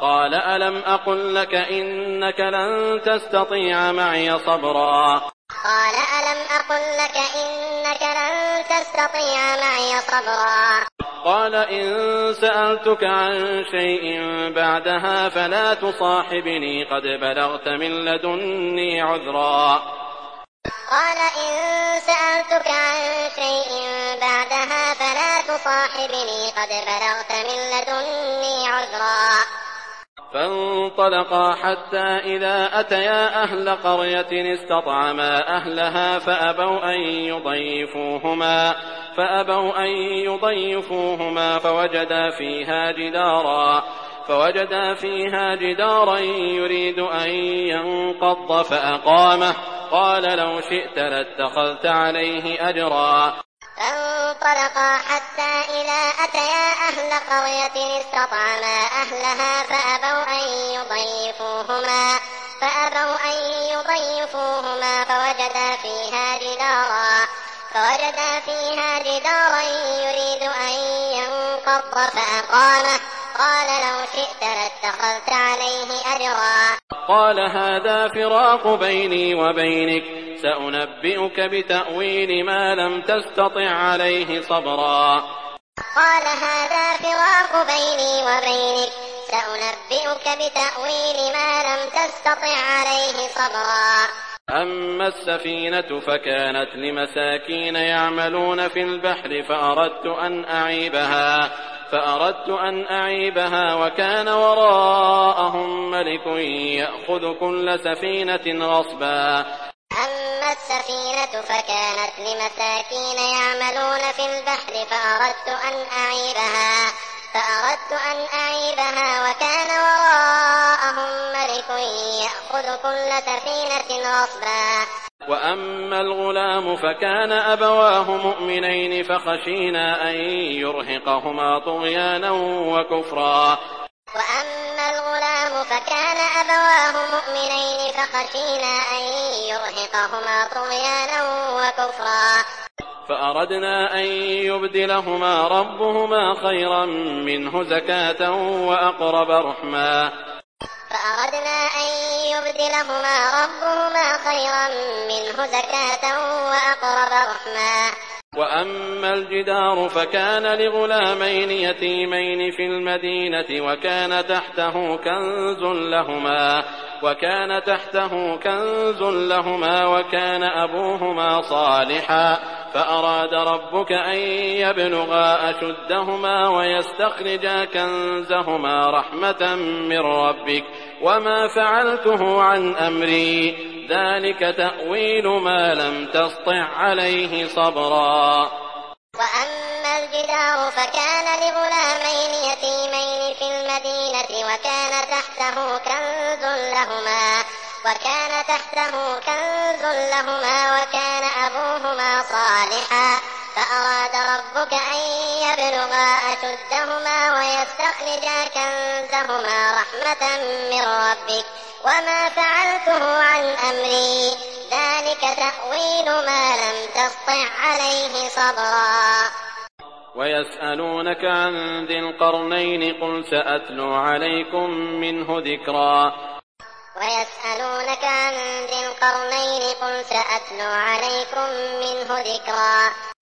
قال ألم أقل لك إنك لن تستطيع معي صبرا قال ألم أقل لك إنك لن تستطيع معي صبرا قال إن سألتك عن شيء بعدها فلا تصاحبني قد بلغت من لدني عذرا قال إن سألتك عن شيء بعدها فلا تصاحبني قد بلغت من لدني عذرا فانطلقا حتى إذا أتيا أهل قرية استطعما أهلها فأبوا أن يضيفوهما فوجدا فيها جدارا يريد أن ينقض فأقامه قال لو شئت لاتخذت عليه أجرا فانطلقا حتى إذا أتيا أهل قرية استطعما أهلها فأبوا أن يضيفوهما فوجدا فيها جدارا يريد أن ينقض فأقامه قال لو شئت لاتخذت عليه أجرا قال هذا فراق بيني وبينك سأنبئك بتأويل ما لم تستطع عليه صبرا قال هذا فراق بيني وبينك سأنبئك بتأويل ما لم تستطع عليه صبرا أما السفينة فكانت لمساكين يعملون في البحر فأردت أن أعيبها وكان وراءهم ملك يأخذ كل سفينة غصبا أما السفينة فكانت لمساكين يعملون في البحر فأردت أن أعيبها وكان وراءهم ملك يأخذ كل سفينة غصبا وأما الغلام فكان أبواه مؤمنين فخشينا أن يرهقهما طغيانا وكفرا وأما الغلام فكان أبواه مؤمنين فخشينا أن يرهقهما طغيانا وكفرا فأردنا أن يبدلهما ربهما خيرا منه زكاة وأقرب رحما وأما الجدار فكان لغلامين يتيمين في المدينة وكان تحته كنز لهما وكان أبوهما صالحا فأراد ربك أن يبلغا أشدهما ويستخرجا كنزهما رحمة من ربك وما فعلته عن أمري ذلك تأويل ما لم تسطع عليه صبرا وأما الجدار فكان لغلامين يتيمين في المدينة وكان أبوهما صالحا فأراد ربك أن يبلغا أشدهما ويستخرجا كنزهما رحمة من ربك وما فعلته عن أمري ذلك تأويل ما لم تسطع عليه صبرا ويسألونك عن ذي القرنين قل سأتلو عليكم منه ذكرا